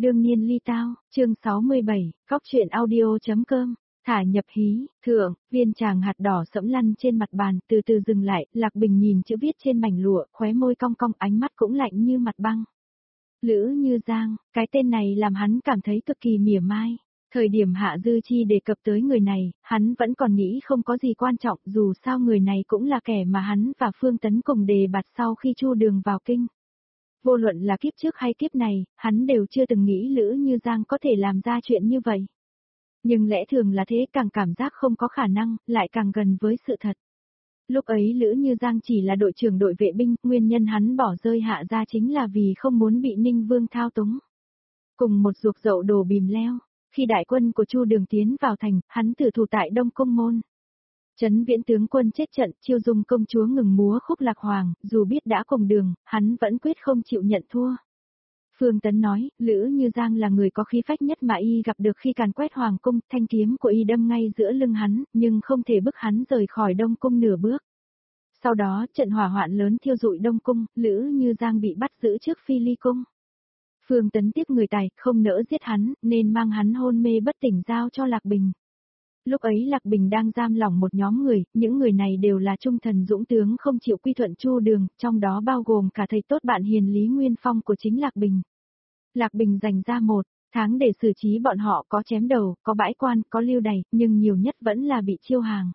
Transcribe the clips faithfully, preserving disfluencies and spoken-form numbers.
Đương nhiên ly tao, chương sáu mươi bảy, cóc truyện audio.com, thả nhập hí, thượng, viên tràng hạt đỏ sẫm lăn trên mặt bàn, từ từ dừng lại, Lạc Bình nhìn chữ viết trên mảnh lụa, khóe môi cong cong, ánh mắt cũng lạnh như mặt băng. Lữ Như Giang, cái tên này làm hắn cảm thấy cực kỳ mỉa mai. Thời điểm Hạ Dư Chi đề cập tới người này, hắn vẫn còn nghĩ không có gì quan trọng, dù sao người này cũng là kẻ mà hắn và Phương Tấn cùng đề bạt sau khi Chu Đường vào kinh. Vô luận là kiếp trước hay kiếp này, hắn đều chưa từng nghĩ Lữ Như Giang có thể làm ra chuyện như vậy. Nhưng lẽ thường là thế, càng cảm giác không có khả năng, lại càng gần với sự thật. Lúc ấy Lữ Như Giang chỉ là đội trưởng đội vệ binh, nguyên nhân hắn bỏ rơi Hạ gia chính là vì không muốn bị Ninh Vương thao túng. Cùng một ruột dậu đồ bìm leo, khi đại quân của Chu Đường tiến vào thành, hắn tử thủ tại Đông Cung môn. Trấn Viễn tướng quân chết trận, Chiêu Dung công chúa ngừng múa khúc Lạc Hoàng, dù biết đã cùng đường, hắn vẫn quyết không chịu nhận thua. Phương Tấn nói, Lữ Như Giang là người có khí phách nhất mà y gặp được khi càn quét hoàng cung, thanh kiếm của y đâm ngay giữa lưng hắn, nhưng không thể bức hắn rời khỏi Đông Cung nửa bước. Sau đó, trận hỏa hoạn lớn thiêu rụi Đông Cung, Lữ Như Giang bị bắt giữ trước Phi Ly Cung. Phương Tấn tiếc người tài, không nỡ giết hắn, nên mang hắn hôn mê bất tỉnh giao cho Lạc Bình. Lúc ấy Lạc Bình đang giam lỏng một nhóm người, những người này đều là trung thần dũng tướng không chịu quy thuận Chu Đường, trong đó bao gồm cả thầy tốt bạn hiền Lý Nguyên Phong của chính Lạc Bình. Lạc Bình dành ra một tháng để xử trí bọn họ, có chém đầu, có bãi quan, có lưu đày, nhưng nhiều nhất vẫn là bị chiêu hàng.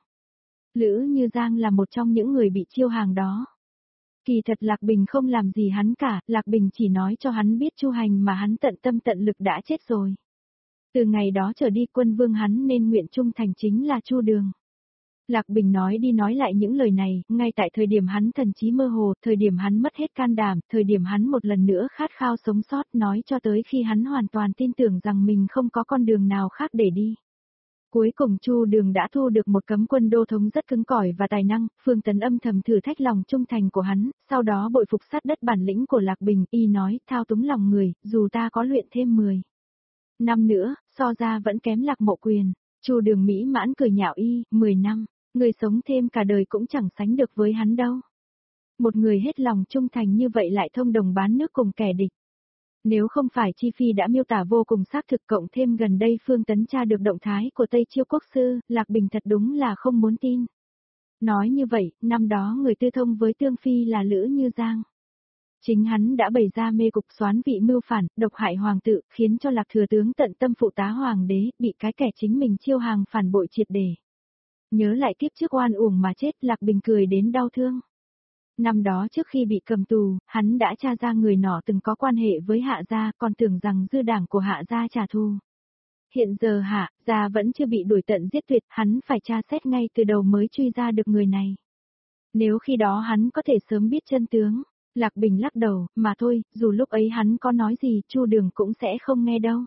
Lữ Như Giang là một trong những người bị chiêu hàng đó. Kỳ thật Lạc Bình không làm gì hắn cả, Lạc Bình chỉ nói cho hắn biết Chu Hành mà hắn tận tâm tận lực đã chết rồi. Từ ngày đó trở đi quân vương hắn nên nguyện trung thành chính là Chu Đường. Lạc Bình nói đi nói lại những lời này, ngay tại thời điểm hắn thần trí mơ hồ, thời điểm hắn mất hết can đảm, thời điểm hắn một lần nữa khát khao sống sót, nói cho tới khi hắn hoàn toàn tin tưởng rằng mình không có con đường nào khác để đi. Cuối cùng Chu Đường đã thu được một cấm quân đô thống rất cứng cỏi và tài năng, Phương Tấn âm thầm thử thách lòng trung thành của hắn, sau đó bội phục sát đất bản lĩnh của Lạc Bình, y nói, thao túng lòng người, dù ta có luyện thêm mười năm nữa, so ra vẫn kém Lạc Mộ Quyền. Chu Đường mỹ mãn cười nhạo y, mười năm, người sống thêm cả đời cũng chẳng sánh được với hắn đâu. Một người hết lòng trung thành như vậy lại thông đồng bán nước cùng kẻ địch. Nếu không phải Chi Phi đã miêu tả vô cùng xác thực, cộng thêm gần đây Phương Tấn tra được động thái của Tây Chiêu Quốc sư, Lạc Bình thật đúng là không muốn tin. Nói như vậy, năm đó người tư thông với Tương Phi là Lữ Như Giang. Chính hắn đã bày ra mê cục xoán vị mưu phản, độc hại hoàng tự, khiến cho Lạc thừa tướng tận tâm phụ tá hoàng đế, bị cái kẻ chính mình chiêu hàng phản bội triệt để. Nhớ lại kiếp trước oan uổng mà chết, Lạc Bình cười đến đau thương. Năm đó trước khi bị cầm tù, hắn đã tra ra người nọ từng có quan hệ với Hạ gia, còn tưởng rằng dư đảng của Hạ gia trả thù. Hiện giờ Hạ gia vẫn chưa bị đuổi tận giết tuyệt, hắn phải tra xét ngay từ đầu mới truy ra được người này. Nếu khi đó hắn có thể sớm biết chân tướng, Lạc Bình lắc đầu, mà thôi, dù lúc ấy hắn có nói gì, Chu Đường cũng sẽ không nghe đâu.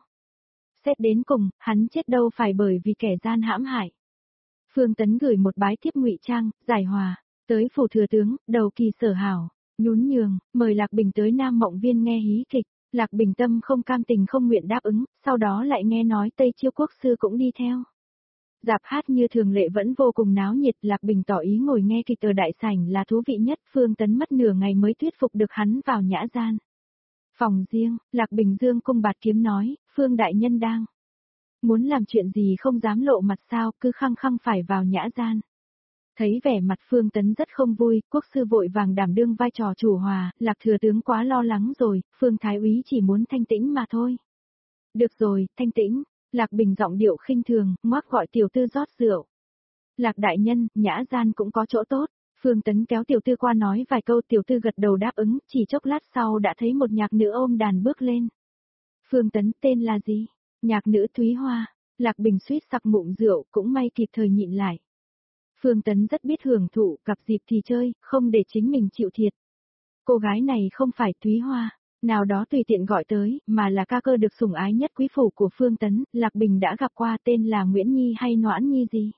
Xét đến cùng, hắn chết đâu phải bởi vì kẻ gian hãm hại. Phương Tấn gửi một bái thiếp ngụy trang, giải hòa, tới phủ thừa tướng, đầu kỳ sở hảo, nhún nhường, mời Lạc Bình tới Nam Mộng Viên nghe hí kịch. Lạc Bình tâm không cam tình không nguyện đáp ứng, sau đó lại nghe nói Tây Chiêu Quốc sư cũng đi theo. Dạp hát như thường lệ vẫn vô cùng náo nhiệt, Lạc Bình tỏ ý ngồi nghe kịch ở đại sảnh là thú vị nhất, Phương Tấn mất nửa ngày mới thuyết phục được hắn vào nhã gian. Phòng riêng, Lạc Bình dương cung bạt kiếm nói, Phương đại nhân đang muốn làm chuyện gì không dám lộ mặt sao, cứ khăng khăng phải vào nhã gian. Thấy vẻ mặt Phương Tấn rất không vui, quốc sư vội vàng đảm đương vai trò chủ hòa, Lạc thừa tướng quá lo lắng rồi, Phương thái úy chỉ muốn thanh tĩnh mà thôi. Được rồi, thanh tĩnh. Lạc Bình giọng điệu khinh thường, ngoác gọi tiểu tư rót rượu. Lạc đại nhân, nhã gian cũng có chỗ tốt. Phương Tấn kéo tiểu tư qua nói vài câu, tiểu tư gật đầu đáp ứng, chỉ chốc lát sau đã thấy một nhạc nữ ôm đàn bước lên. Phương Tấn, tên là gì? Nhạc nữ Thúy Hoa. Lạc Bình suýt sặc ngụm rượu, cũng may kịp thời nhịn lại. Phương Tấn rất biết hưởng thụ, gặp dịp thì chơi, không để chính mình chịu thiệt. Cô gái này không phải Thúy Hoa nào đó tùy tiện gọi tới, mà là ca cơ được sủng ái nhất quý phủ của Phương Tấn, Lạc Bình đã gặp qua, tên là Nguyễn Nhi hay Noãn Nhi gì.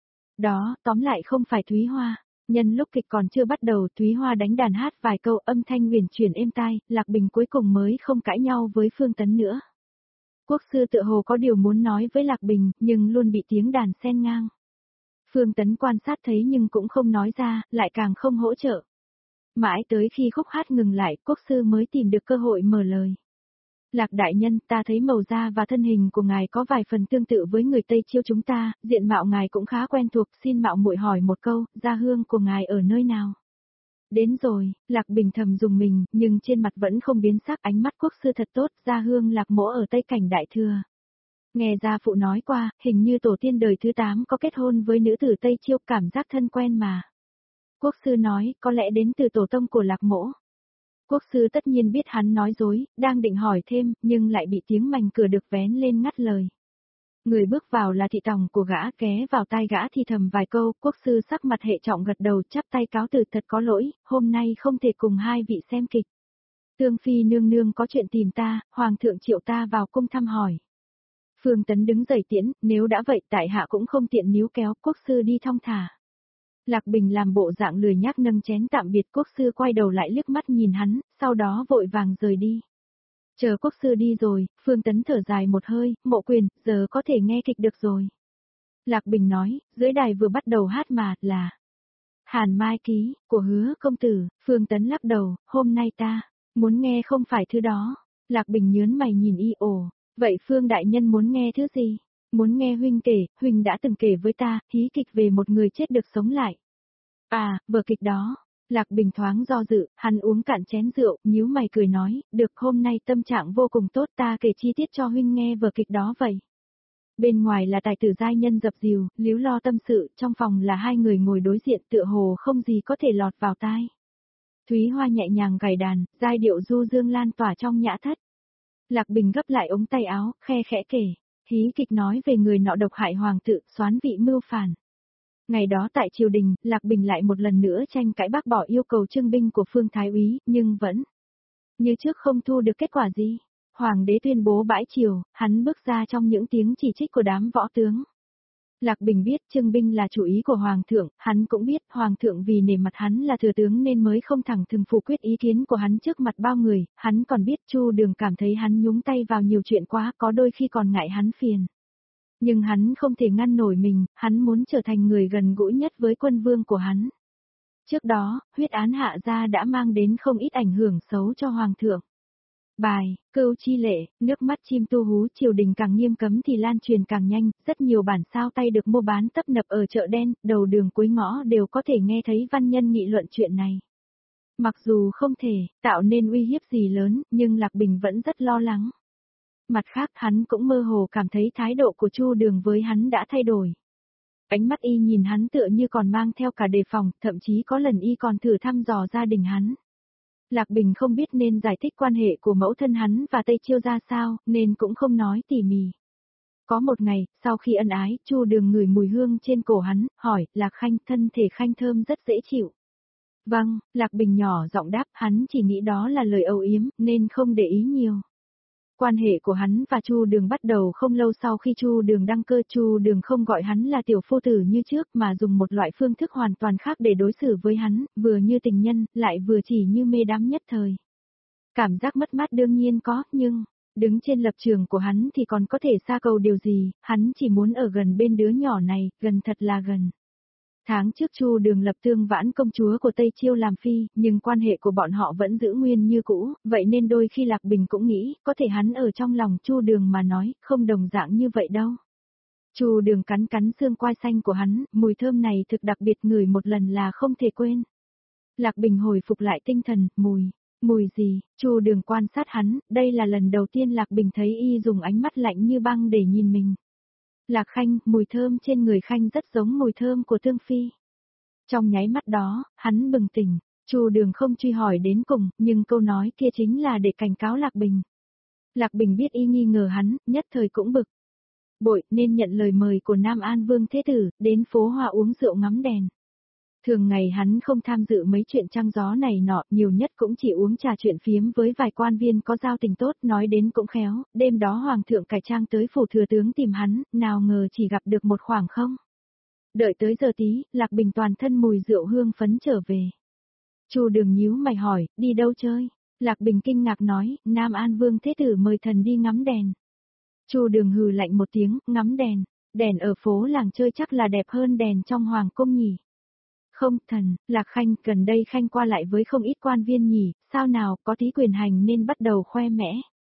Đó, tóm lại không phải Thúy Hoa. Nhân lúc kịch còn chưa bắt đầu, Thúy Hoa đánh đàn hát vài câu, âm thanh huyền chuyển êm tai, Lạc Bình cuối cùng mới không cãi nhau với Phương Tấn nữa. Quốc sư tựa hồ có điều muốn nói với Lạc Bình, nhưng luôn bị tiếng đàn xen ngang. Phương Tấn quan sát thấy nhưng cũng không nói ra, lại càng không hỗ trợ. Mãi tới khi khúc hát ngừng lại, quốc sư mới tìm được cơ hội mở lời. Lạc đại nhân, ta thấy màu da và thân hình của ngài có vài phần tương tự với người Tây Chiêu chúng ta, diện mạo ngài cũng khá quen thuộc, xin mạo muội hỏi một câu, gia hương của ngài ở nơi nào? Đến rồi, Lạc Bình thầm dùng mình, nhưng trên mặt vẫn không biến sắc, ánh mắt quốc sư thật tốt, gia hương Lạc mỗ ở Tây Cảnh Đại Thừa. Nghe gia phụ nói qua, hình như tổ tiên đời thứ tám có kết hôn với nữ tử Tây Chiêu, cảm giác thân quen mà. Quốc sư nói, có lẽ đến từ tổ tông của Lạc mỗ. Quốc sư tất nhiên biết hắn nói dối, đang định hỏi thêm, nhưng lại bị tiếng mành cửa được vén lên ngắt lời. Người bước vào là thị tòng của gã, ghé vào tai gã thì thầm vài câu, quốc sư sắc mặt hệ trọng gật đầu, chắp tay cáo từ, thật có lỗi, hôm nay không thể cùng hai vị xem kịch. Tương phi nương nương có chuyện tìm ta, hoàng thượng triệu ta vào cung thăm hỏi. Phương Tấn đứng dậy tiễn, nếu đã vậy tại hạ cũng không tiện níu kéo, quốc sư đi thong thả. Lạc Bình làm bộ dạng lười nhác nâng chén tạm biệt, quốc sư quay đầu lại liếc mắt nhìn hắn, sau đó vội vàng rời đi. Chờ quốc sư đi rồi, Phương Tấn thở dài một hơi, Mộ Quyền, giờ có thể nghe kịch được rồi. Lạc Bình nói, dưới đài vừa bắt đầu hát mà, là Hàn Mai Ký, của Hứa công tử. Phương Tấn lắc đầu, hôm nay ta, muốn nghe không phải thứ đó. Lạc Bình nhớn mày nhìn y, ồ, vậy Phương đại nhân muốn nghe thứ gì? Muốn nghe huynh kể, huynh đã từng kể với ta, hí kịch về một người chết được sống lại. À, vở kịch đó. Lạc Bình thoáng do dự, hắn uống cạn chén rượu, nhíu mày cười nói, được, hôm nay tâm trạng vô cùng tốt, ta kể chi tiết cho huynh nghe vở kịch đó vậy. Bên ngoài là tài tử giai nhân dập dìu, líu lo tâm sự, trong phòng là hai người ngồi đối diện tựa hồ không gì có thể lọt vào tai. Thúy Hoa nhẹ nhàng gảy đàn, giai điệu du dương lan tỏa trong nhã thất. Lạc Bình gấp lại ống tay áo, khe khẽ kể, hí kịch nói về người nọ độc hại hoàng tự, soán vị mưu phản. Ngày đó tại triều đình, Lạc Bình lại một lần nữa tranh cãi bác bỏ yêu cầu trưng binh của Phương Thái úy, nhưng vẫn như trước không thu được kết quả gì. Hoàng đế tuyên bố bãi triều, hắn bước ra trong những tiếng chỉ trích của đám võ tướng. Lạc Bình biết trưng binh là chủ ý của Hoàng thượng, hắn cũng biết Hoàng thượng vì nể mặt hắn là thừa tướng nên mới không thẳng thừng phủ quyết ý kiến của hắn trước mặt bao người, hắn còn biết Chu Đường cảm thấy hắn nhúng tay vào nhiều chuyện quá, có đôi khi còn ngại hắn phiền. Nhưng hắn không thể ngăn nổi mình, hắn muốn trở thành người gần gũi nhất với quân vương của hắn. Trước đó, huyết án hạ gia đã mang đến không ít ảnh hưởng xấu cho Hoàng thượng. Bài, Cưu Chi Lệ, nước mắt chim tu hú, triều đình càng nghiêm cấm thì lan truyền càng nhanh, rất nhiều bản sao tay được mua bán tấp nập ở chợ đen, đầu đường cuối ngõ đều có thể nghe thấy văn nhân nghị luận chuyện này. Mặc dù không thể tạo nên uy hiếp gì lớn, nhưng Lạc Bình vẫn rất lo lắng. Mặt khác hắn cũng mơ hồ cảm thấy thái độ của Chu Đường với hắn đã thay đổi. Ánh mắt y nhìn hắn tựa như còn mang theo cả đề phòng, thậm chí có lần y còn thử thăm dò gia đình hắn. Lạc Bình không biết nên giải thích quan hệ của mẫu thân hắn và Tây Chiêu ra sao, nên cũng không nói tỉ mỉ. Có một ngày, sau khi ân ái, Chu Đường ngửi mùi hương trên cổ hắn, hỏi, Lạc Khanh, thân thể Khanh thơm rất dễ chịu. Vâng, Lạc Bình nhỏ giọng đáp, hắn chỉ nghĩ đó là lời âu yếm, nên không để ý nhiều. Quan hệ của hắn và Chu Đường bắt đầu không lâu sau khi Chu Đường đăng cơ, Chu Đường không gọi hắn là tiểu phu tử như trước mà dùng một loại phương thức hoàn toàn khác để đối xử với hắn, vừa như tình nhân, lại vừa chỉ như mê đắm nhất thời. Cảm giác mất mát đương nhiên có, nhưng, đứng trên lập trường của hắn thì còn có thể xa cầu điều gì, hắn chỉ muốn ở gần bên đứa nhỏ này, gần thật là gần. Tháng trước Chu Đường lập Tương Vãn công chúa của Tây Chiêu làm phi, nhưng quan hệ của bọn họ vẫn giữ nguyên như cũ, vậy nên đôi khi Lạc Bình cũng nghĩ, có thể hắn ở trong lòng Chu Đường mà nói, không đồng dạng như vậy đâu. Chu Đường cắn cắn xương quai xanh của hắn, mùi thơm này thực đặc biệt, ngửi một lần là không thể quên. Lạc Bình hồi phục lại tinh thần, mùi, mùi gì? Chu Đường quan sát hắn, đây là lần đầu tiên Lạc Bình thấy y dùng ánh mắt lạnh như băng để nhìn mình. Lạc Khanh, mùi thơm trên người Khanh rất giống mùi thơm của Tương Phi. Trong nháy mắt đó, hắn bừng tỉnh, Chu Đường không truy hỏi đến cùng, nhưng câu nói kia chính là để cảnh cáo Lạc Bình. Lạc Bình biết y nghi ngờ hắn, nhất thời cũng bực. Bội, nên nhận lời mời của Nam An Vương Thế Tử, đến phố Hoa uống rượu ngắm đèn. Thường ngày hắn không tham dự mấy chuyện trăng gió này nọ, nhiều nhất cũng chỉ uống trà chuyện phiếm với vài quan viên có giao tình tốt, nói đến cũng khéo, đêm đó Hoàng thượng cải trang tới phủ thừa tướng tìm hắn, nào ngờ chỉ gặp được một khoảng không. Đợi tới giờ tí, Lạc Bình toàn thân mùi rượu hương phấn trở về. Chu Đường nhíu mày hỏi, đi đâu chơi? Lạc Bình kinh ngạc nói, Nam An Vương Thế Tử mời thần đi ngắm đèn. Chu Đường hừ lạnh một tiếng, ngắm đèn, đèn ở phố làng chơi chắc là đẹp hơn đèn trong hoàng cung nhỉ. Không, thần, Lạc Khanh, gần đây Khanh qua lại với không ít quan viên nhỉ, sao nào, có tí quyền hành nên bắt đầu khoe mẽ.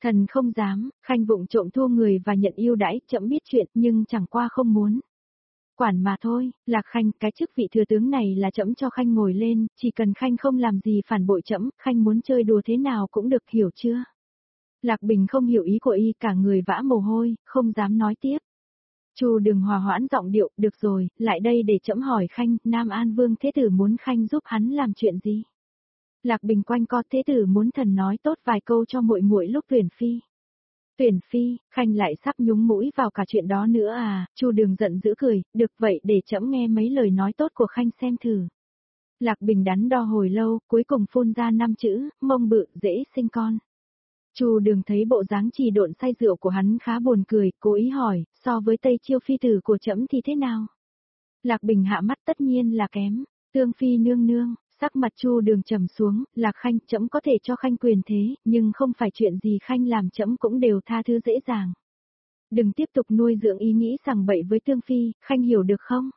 Thần không dám, Khanh vụng trộm thua người và nhận yêu đãi, trẫm biết chuyện nhưng chẳng qua không muốn. Quản mà thôi, Lạc Khanh, cái chức vị thừa tướng này là trẫm cho Khanh ngồi lên, chỉ cần Khanh không làm gì phản bội trẫm, Khanh muốn chơi đùa thế nào cũng được, hiểu chưa? Lạc Bình không hiểu ý của y, cả người vã mồ hôi, không dám nói tiếp. Chu Đường hòa hoãn giọng điệu, được rồi, lại đây để trẫm hỏi Khanh, Nam An Vương Thế Tử muốn Khanh giúp hắn làm chuyện gì? Lạc Bình quanh co, Thế Tử muốn thần nói tốt vài câu cho muội muội lúc tuyển phi. Tuyển phi, Khanh lại sắp nhúng mũi vào cả chuyện đó nữa à? Chu Đường giận dữ cười, được vậy để trẫm nghe mấy lời nói tốt của Khanh xem thử. Lạc Bình đắn đo hồi lâu, cuối cùng phun ra năm chữ, mông bự, dễ sinh con. Chu Đường thấy bộ dáng trì độn say rượu của hắn khá buồn cười, cố ý hỏi, so với Tây Chiêu phi tử của trẫm thì thế nào? Lạc Bình hạ mắt, tất nhiên là kém. Tương phi nương nương, sắc mặt Chu Đường trầm xuống, Lạc Khanh, trẫm có thể cho Khanh quyền thế, nhưng không phải chuyện gì Khanh làm trẫm cũng đều tha thứ dễ dàng. Đừng tiếp tục nuôi dưỡng ý nghĩ sằng bậy với Tương phi, Khanh hiểu được không?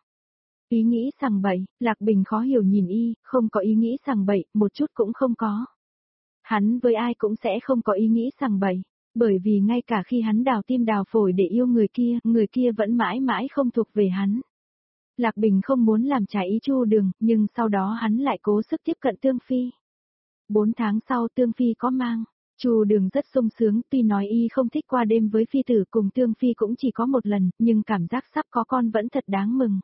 Ý nghĩ sằng bậy, Lạc Bình khó hiểu nhìn y, không có ý nghĩ sằng bậy, một chút cũng không có. Hắn với ai cũng sẽ không có ý nghĩ sằng bậy, bởi vì ngay cả khi hắn đào tim đào phổi để yêu người kia, người kia vẫn mãi mãi không thuộc về hắn. Lạc Bình không muốn làm trái ý Chu Đường, nhưng sau đó hắn lại cố sức tiếp cận Tương phi. Bốn tháng sau Tương phi có mang, Chu Đường rất sung sướng, tuy nói y không thích qua đêm với phi tử cùng Tương phi cũng chỉ có một lần, nhưng cảm giác sắp có con vẫn thật đáng mừng.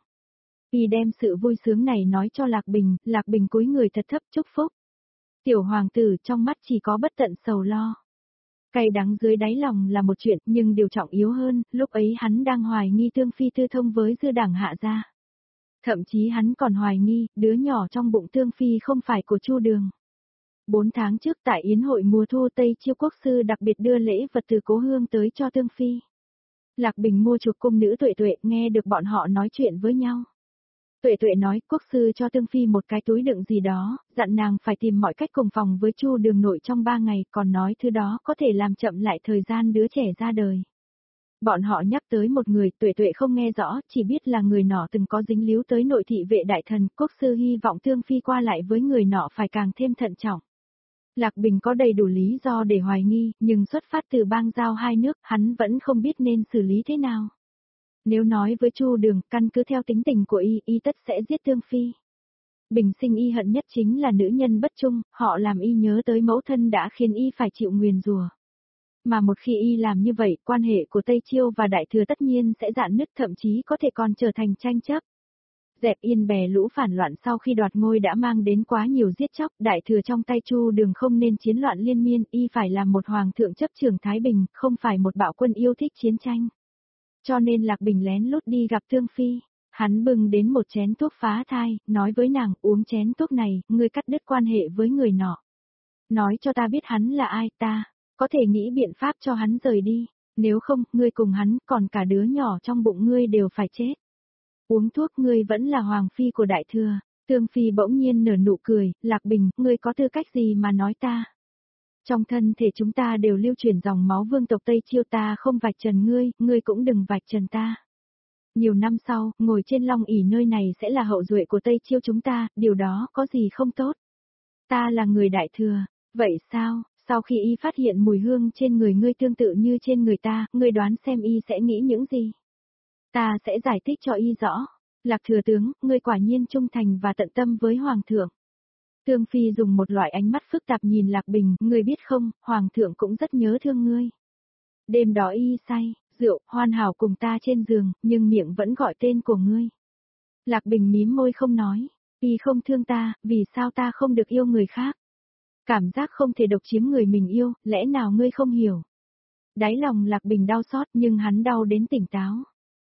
Y đem sự vui sướng này nói cho Lạc Bình, Lạc Bình cúi người thật thấp chúc phúc. Tiểu hoàng tử trong mắt chỉ có bất tận sầu lo. Cay đắng dưới đáy lòng là một chuyện, nhưng điều trọng yếu hơn, lúc ấy hắn đang hoài nghi Tương phi tư thông với dư đảng Hạ gia. Thậm chí hắn còn hoài nghi, đứa nhỏ trong bụng Tương phi không phải của Chu Đường. Bốn tháng trước tại yến hội mùa thu Tây Chiêu quốc sư đặc biệt đưa lễ vật từ Cố Hương tới cho Tương phi. Lạc Bình mua chuộc cung nữ Tuệ Tuệ, nghe được bọn họ nói chuyện với nhau. Tuệ Tuệ nói, quốc sư cho Tương phi một cái túi đựng gì đó, dặn nàng phải tìm mọi cách cùng phòng với Chu Đường nội trong ba ngày, còn nói thứ đó có thể làm chậm lại thời gian đứa trẻ ra đời. Bọn họ nhắc tới một người, Tuệ Tuệ không nghe rõ, chỉ biết là người nọ từng có dính líu tới nội thị vệ đại thần, quốc sư hy vọng Tương phi qua lại với người nọ phải càng thêm thận trọng. Lạc Bình có đầy đủ lý do để hoài nghi, nhưng xuất phát từ bang giao hai nước, hắn vẫn không biết nên xử lý thế nào. Nếu nói với Chu Đường, căn cứ theo tính tình của y, y tất sẽ giết Tương phi. Bình sinh y hận nhất chính là nữ nhân bất trung, họ làm y nhớ tới mẫu thân đã khiến y phải chịu nguyền rủa. Mà một khi y làm như vậy, quan hệ của Tây Chiêu và Đại Thừa tất nhiên sẽ rạn nứt, thậm chí có thể còn trở thành tranh chấp. Dẹp yên bè lũ phản loạn sau khi đoạt ngôi đã mang đến quá nhiều giết chóc, Đại Thừa trong tay Chu Đường không nên chiến loạn liên miên, y phải làm một hoàng thượng chấp trường thái bình, không phải một bạo quân yêu thích chiến tranh. Cho nên Lạc Bình lén lút đi gặp Tương phi, hắn bưng đến một chén thuốc phá thai, nói với nàng, uống chén thuốc này, ngươi cắt đứt quan hệ với người nọ. Nói cho ta biết hắn là ai, ta có thể nghĩ biện pháp cho hắn rời đi, nếu không, ngươi cùng hắn, còn cả đứa nhỏ trong bụng ngươi đều phải chết. Uống thuốc, ngươi vẫn là hoàng phi của Đại Thừa. Tương phi bỗng nhiên nở nụ cười, Lạc Bình, ngươi có tư cách gì mà nói ta? Trong thân thể chúng ta đều lưu truyền dòng máu vương tộc Tây Chiêu, ta không vạch trần ngươi, ngươi cũng đừng vạch trần ta. Nhiều năm sau, ngồi trên long ỷ nơi này sẽ là hậu duệ của Tây Chiêu chúng ta, điều đó có gì không tốt? Ta là người Đại Thừa, vậy sao? Sau khi y phát hiện mùi hương trên người ngươi tương tự như trên người ta, ngươi đoán xem y sẽ nghĩ những gì? Ta sẽ giải thích cho y rõ. Lạc thừa tướng, ngươi quả nhiên trung thành và tận tâm với hoàng thượng. Tương phi dùng một loại ánh mắt phức tạp nhìn Lạc Bình, ngươi biết không, hoàng thượng cũng rất nhớ thương ngươi. Đêm đó y say, rượu, hoàn hảo cùng ta trên giường, nhưng miệng vẫn gọi tên của ngươi. Lạc Bình mím môi không nói, y không thương ta, vì sao ta không được yêu người khác? Cảm giác không thể độc chiếm người mình yêu, lẽ nào ngươi không hiểu? Đáy lòng Lạc Bình đau xót nhưng hắn đau đến tỉnh táo.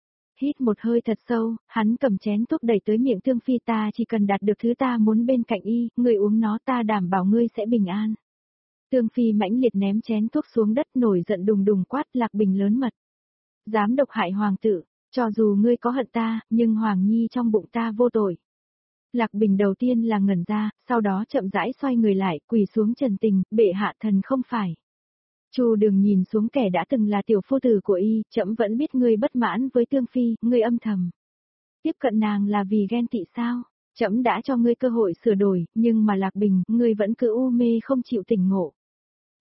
Hít một hơi thật sâu, hắn cầm chén thuốc đẩy tới miệng Tương phi, ta chỉ cần đạt được thứ ta muốn bên cạnh y, ngươi uống nó, ta đảm bảo ngươi sẽ bình an. Tương phi mãnh liệt ném chén thuốc xuống đất, nổi giận đùng đùng quát, Lạc Bình lớn mật. Dám độc hại hoàng tử, cho dù ngươi có hận ta, nhưng hoàng nhi trong bụng ta vô tội. Lạc Bình đầu tiên là ngẩn ra, sau đó chậm rãi xoay người lại, quỳ xuống trần tình, bệ hạ thần không phải. Chu Đường nhìn xuống kẻ đã từng là tiểu phu tử của y, trẫm vẫn biết ngươi bất mãn với Tương phi, ngươi âm thầm tiếp cận nàng là vì ghen tị sao? Trẫm đã cho ngươi cơ hội sửa đổi, nhưng mà Lạc Bình, ngươi vẫn cứ u mê không chịu tỉnh ngộ.